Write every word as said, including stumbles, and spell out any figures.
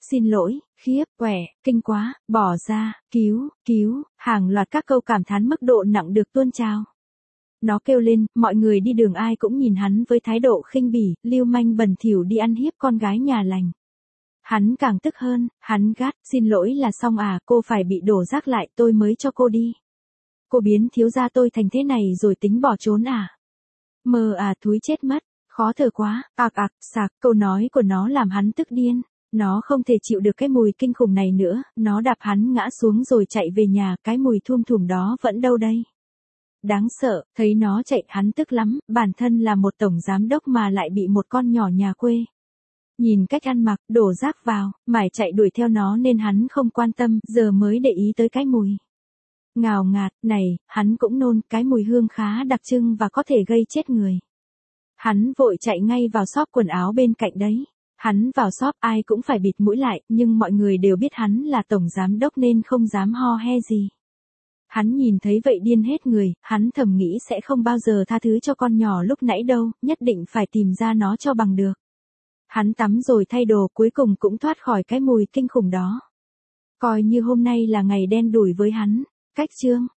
xin lỗi, khiếp, quẻ, kinh quá, bỏ ra, cứu, cứu, hàng loạt các câu cảm thán mức độ nặng được tuôn trào. Nó kêu lên, mọi người đi đường ai cũng nhìn hắn với thái độ khinh bỉ, lưu manh bẩn thỉu đi ăn hiếp con gái nhà lành. Hắn càng tức hơn, hắn gắt, xin lỗi là xong à, cô phải bị đổ rác lại, tôi mới cho cô đi. Cô biến thiếu gia tôi thành thế này rồi tính bỏ trốn à? Mơ à, thúi chết mất, khó thở quá, ạc ạc, sạc, câu nói của nó làm hắn tức điên. Nó không thể chịu được cái mùi kinh khủng này nữa, nó đạp hắn ngã xuống rồi chạy về nhà, cái mùi thum thủm đó vẫn đâu đây. Đáng sợ, thấy nó chạy hắn tức lắm, bản thân là một tổng giám đốc mà lại bị một con nhỏ nhà quê. Nhìn cách ăn mặc, đổ rác vào, mải chạy đuổi theo nó nên hắn không quan tâm, giờ mới để ý tới cái mùi. Ngào ngạt, này, hắn cũng nôn, cái mùi hương khá đặc trưng và có thể gây chết người. Hắn vội chạy ngay vào shop quần áo bên cạnh đấy. Hắn vào shop ai cũng phải bịt mũi lại, nhưng mọi người đều biết hắn là tổng giám đốc nên không dám ho he gì. Hắn nhìn thấy vậy điên hết người, hắn thầm nghĩ sẽ không bao giờ tha thứ cho con nhỏ lúc nãy đâu, nhất định phải tìm ra nó cho bằng được. Hắn tắm rồi thay đồ cuối cùng cũng thoát khỏi cái mùi kinh khủng đó. Coi như hôm nay là ngày đen đủi với hắn. Cách chương